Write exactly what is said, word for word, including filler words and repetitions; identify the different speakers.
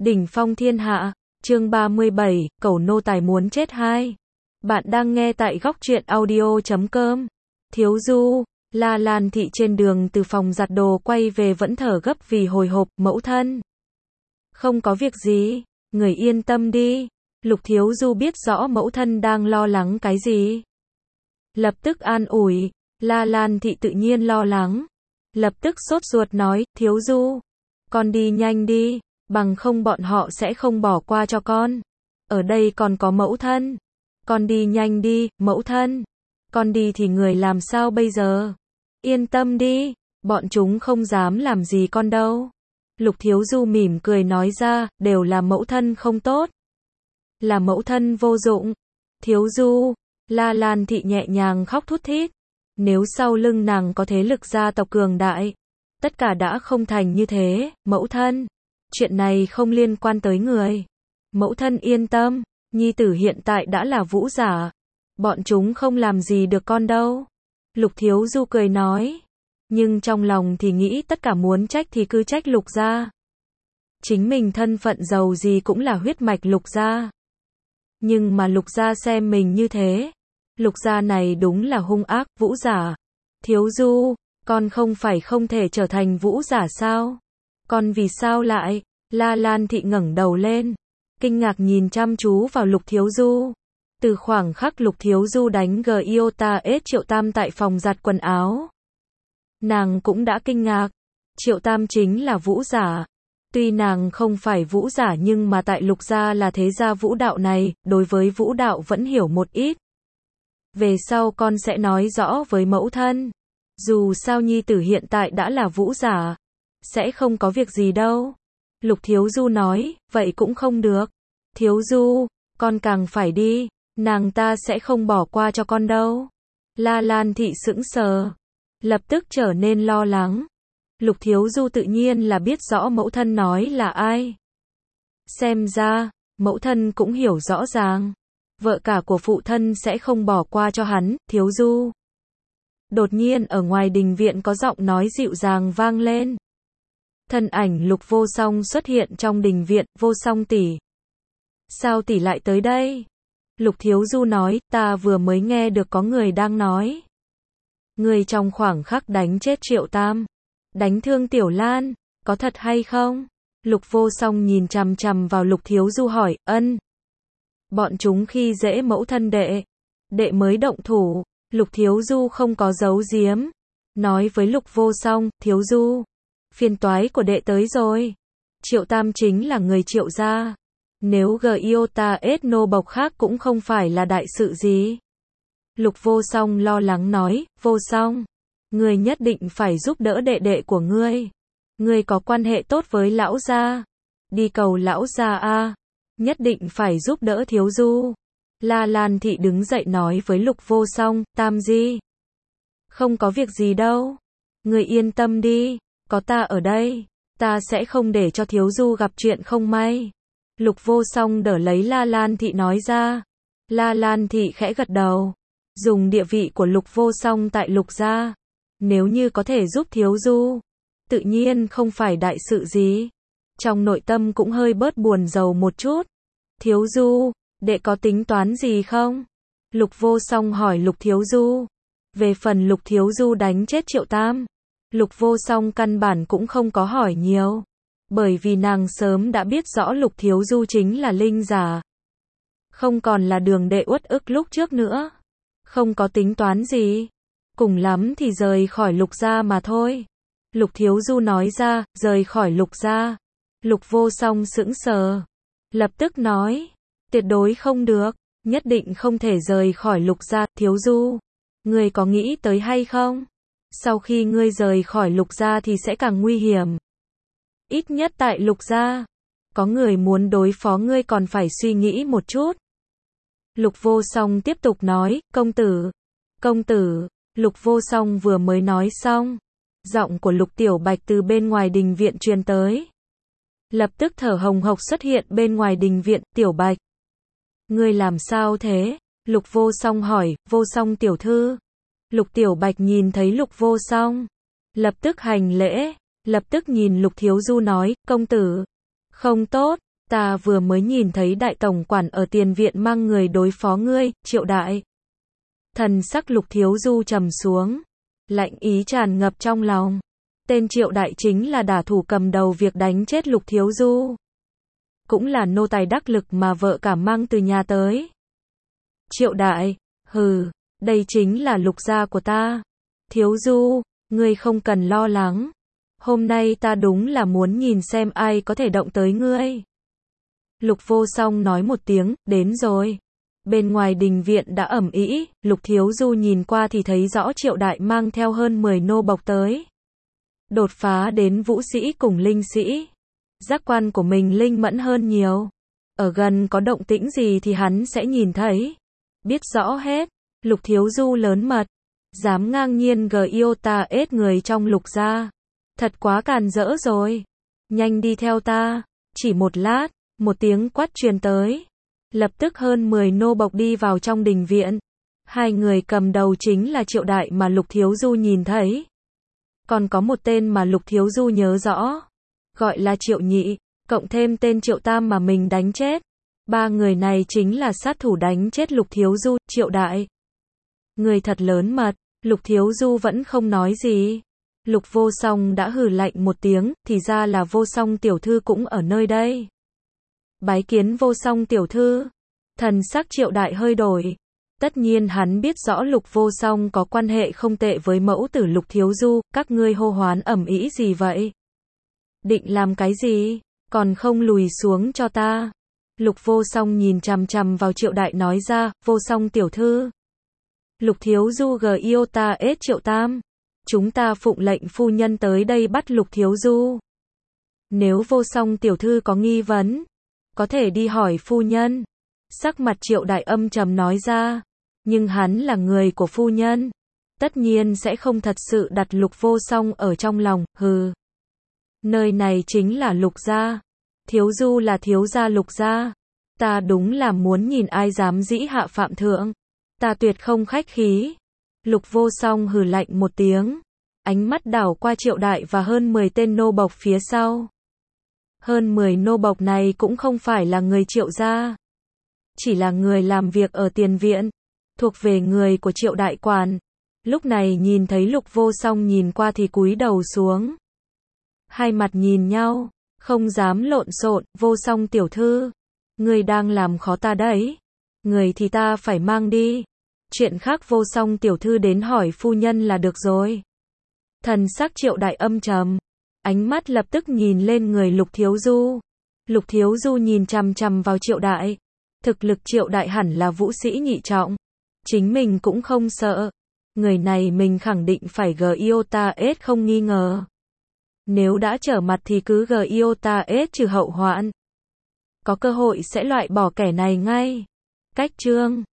Speaker 1: Đỉnh phong thiên hạ, chương ba mươi bảy, cẩu nô tài muốn chết hai. Bạn đang nghe tại góc truyện audio chấm com. Thiếu Du, La Lan Thị trên đường từ phòng giặt đồ quay về vẫn thở gấp vì hồi hộp, mẫu thân. Không có việc gì, người yên tâm đi. Lục Thiếu Du biết rõ mẫu thân đang lo lắng cái gì. Lập tức an ủi, La Lan Thị tự nhiên lo lắng. Lập tức sốt ruột nói, Thiếu Du, con đi nhanh đi, bằng không bọn họ sẽ không bỏ qua cho con. Ở đây còn có mẫu thân. Con đi nhanh đi, mẫu thân. Con đi thì người làm sao bây giờ? Yên tâm đi, bọn chúng không dám làm gì con đâu. Lục Thiếu Du mỉm cười nói ra, đều là mẫu thân không tốt. Là mẫu thân vô dụng. Thiếu Du, La Lan Thị nhẹ nhàng khóc thút thít. Nếu sau lưng nàng có thế lực gia tộc cường đại, tất cả đã không thành như thế, mẫu thân. Chuyện này không liên quan tới người. Mẫu thân yên tâm, nhi tử hiện tại đã là vũ giả. Bọn chúng không làm gì được con đâu. Lục Thiếu Du cười nói. Nhưng trong lòng thì nghĩ tất cả muốn trách thì cứ trách Lục gia. Chính mình thân phận giàu gì cũng là huyết mạch Lục gia. Nhưng mà Lục gia xem mình như thế. Lục gia này đúng là hung ác, vũ giả. Thiếu Du, con không phải không thể trở thành vũ giả sao? Con vì sao lại? La Lan Thị ngẩng đầu lên, kinh ngạc nhìn chăm chú vào Lục Thiếu Du. Từ khoảng khắc Lục Thiếu Du đánh Giota S Triệu Tam tại phòng giặt quần áo, nàng cũng đã kinh ngạc. Triệu Tam chính là vũ giả. Tuy nàng không phải vũ giả nhưng mà tại Lục gia là thế gia vũ đạo này, đối với vũ đạo vẫn hiểu một ít. Về sau con sẽ nói rõ với mẫu thân. Dù sao nhi tử hiện tại đã là vũ giả, sẽ không có việc gì đâu. Lục Thiếu Du nói, vậy cũng không được. Thiếu Du, con càng phải đi, nàng ta sẽ không bỏ qua cho con đâu. La Lan Thị sững sờ, lập tức trở nên lo lắng. Lục Thiếu Du tự nhiên là biết rõ mẫu thân nói là ai. Xem ra, mẫu thân cũng hiểu rõ ràng. Vợ cả của phụ thân sẽ không bỏ qua cho hắn, Thiếu Du. Đột nhiên ở ngoài đình viện có giọng nói dịu dàng vang lên. Thân ảnh Lục Vô Song xuất hiện trong đình viện, Vô Song tỷ. Sao tỷ lại tới đây? Lục Thiếu Du nói, ta vừa mới nghe được có người đang nói. Người trong khoảng khắc đánh chết Triệu Tam, đánh thương Tiểu Lan, có thật hay không? Lục Vô Song nhìn chằm chằm vào Lục Thiếu Du hỏi, ân. Bọn chúng khi dễ mẫu thân đệ. Đệ mới động thủ. Lục Thiếu Du không có giấu giếm. Nói với Lục Vô Song, Thiếu Du, phiền toái của đệ tới rồi. Triệu Tam chính là người Triệu gia. Nếu Giota S nô bộc khác cũng không phải là đại sự gì. Lục Vô Song lo lắng nói, Vô Song, ngươi nhất định phải giúp đỡ đệ đệ của ngươi. Ngươi có quan hệ tốt với lão gia. Đi cầu lão gia a. Nhất định phải giúp đỡ Thiếu Du. La Lan Thị đứng dậy nói với Lục Vô Song, Tam Di. Không có việc gì đâu. Người yên tâm đi, có ta ở đây. Ta sẽ không để cho Thiếu Du gặp chuyện không may. Lục Vô Song đỡ lấy La Lan Thị nói ra. La Lan Thị khẽ gật đầu. Dùng địa vị của Lục Vô Song tại Lục gia, nếu như có thể giúp Thiếu Du, tự nhiên không phải đại sự gì. Trong nội tâm cũng hơi bớt buồn rầu một chút. Thiếu Du, đệ có tính toán gì không? Lục Vô Song hỏi Lục Thiếu Du. Về phần Lục Thiếu Du đánh chết Triệu Tam, Lục Vô Song căn bản cũng không có hỏi nhiều. Bởi vì nàng sớm đã biết rõ Lục Thiếu Du chính là linh giả. Không còn là đường đệ uất ức lúc trước nữa. Không có tính toán gì. Cùng lắm thì rời khỏi Lục gia mà thôi. Lục Thiếu Du nói ra, rời khỏi Lục gia. Lục Vô Song sững sờ. Lập tức nói, tuyệt đối không được, nhất định không thể rời khỏi Lục gia. Thiếu Du, ngươi có nghĩ tới hay không? Sau khi ngươi rời khỏi Lục gia thì sẽ càng nguy hiểm. Ít nhất tại Lục gia, có người muốn đối phó ngươi còn phải suy nghĩ một chút. Lục Vô Song tiếp tục nói, công tử, công tử. Lục Vô Song vừa mới nói xong, giọng của Lục Tiểu Bạch từ bên ngoài đình viện truyền tới. Lập tức thở hồng hộc xuất hiện bên ngoài đình viện, Tiểu Bạch. Ngươi làm sao thế? Lục Vô Song hỏi, Vô Song tiểu thư. Lục Tiểu Bạch nhìn thấy Lục Vô Song, lập tức hành lễ, lập tức nhìn Lục Thiếu Du nói, công tử, không tốt, Ta vừa mới nhìn thấy đại tổng quản ở tiền viện mang người đối phó ngươi, Triệu đại. Thần sắc Lục Thiếu Du trầm xuống, lạnh ý tràn ngập trong lòng. Tên Triệu đại chính là đả thủ cầm đầu việc đánh chết Lục Thiếu Du. Cũng là nô tài đắc lực mà vợ cả mang từ nhà tới. Triệu đại, hừ, đây chính là Lục gia của ta. Thiếu Du, ngươi không cần lo lắng. Hôm nay ta đúng là muốn nhìn xem ai có thể động tới ngươi. Lục Vô Song nói một tiếng, đến rồi. Bên ngoài đình viện đã ầm ĩ, Lục Thiếu Du nhìn qua thì thấy rõ Triệu đại mang theo hơn mười nô bộc tới. Đột phá đến vũ sĩ cùng linh sĩ. Giác quan của mình linh mẫn hơn nhiều. Ở gần có động tĩnh gì thì hắn sẽ nhìn thấy. Biết rõ hết. Lục Thiếu Du lớn mật. Dám ngang nhiên gờ yêu ta ết người trong Lục gia. Thật quá càn rỡ rồi. Nhanh đi theo ta. Chỉ một lát, một tiếng quát truyền tới. Lập tức hơn mười nô bộc đi vào trong đình viện. Hai người cầm đầu chính là Triệu đại mà Lục Thiếu Du nhìn thấy. Còn có một tên mà Lục Thiếu Du nhớ rõ. Gọi là Triệu nhị, cộng thêm tên Triệu tam mà mình đánh chết. Ba người này chính là sát thủ đánh chết Lục Thiếu Du, Triệu đại. Người thật lớn mật, Lục Thiếu Du vẫn không nói gì. Lục Vô Song đã hừ lạnh một tiếng, thì ra là Vô Song tiểu thư cũng ở nơi đây. Bái kiến Vô Song tiểu thư. Thần sắc Triệu đại hơi đổi. Tất nhiên hắn biết rõ Lục Vô Song có quan hệ không tệ với mẫu tử Lục Thiếu Du, các ngươi hô hoán ầm ĩ gì vậy? Định làm cái gì? Còn không lùi xuống cho ta. Lục Vô Song nhìn chằm chằm vào Triệu đại nói ra, Vô Song tiểu thư. Lục Thiếu Du gờ yêu ta ết Triệu tam. Chúng ta phụng lệnh phu nhân tới đây bắt Lục Thiếu Du. Nếu Vô Song tiểu thư có nghi vấn, có thể đi hỏi phu nhân. Sắc mặt Triệu đại âm trầm nói ra. Nhưng hắn là người của phu nhân. Tất nhiên sẽ không thật sự đặt Lục Vô Song ở trong lòng, hừ. Nơi này chính là Lục gia. Thiếu Du là thiếu gia Lục gia. Ta đúng là muốn nhìn ai dám dĩ hạ phạm thượng. Ta tuyệt không khách khí. Lục Vô Song hừ lạnh một tiếng. Ánh mắt đảo qua Triệu đại và hơn mười tên nô bộc phía sau. Hơn mười nô bộc này cũng không phải là người Triệu gia. Chỉ là người làm việc ở tiền viện. Thuộc về người của Triệu đại quản. Lúc này nhìn thấy Lục Vô Song nhìn qua thì cúi đầu xuống. Hai mặt nhìn nhau, không dám lộn xộn, Vô Song tiểu thư. Người đang làm khó ta đấy. Người thì ta phải mang đi. Chuyện khác Vô Song tiểu thư đến hỏi phu nhân là được rồi. Thần sắc Triệu đại âm trầm. Ánh mắt lập tức nhìn lên người Lục Thiếu Du. Lục Thiếu Du nhìn chằm chằm vào Triệu đại. Thực lực Triệu đại hẳn là vũ sĩ nhị trọng. Chính mình cũng không sợ. Người này mình khẳng định phải gờ yêu ta ết không nghi ngờ. Nếu đã trở mặt thì cứ gờ yêu ta ết trừ hậu hoạn. Có cơ hội sẽ loại bỏ kẻ này ngay. Cách chương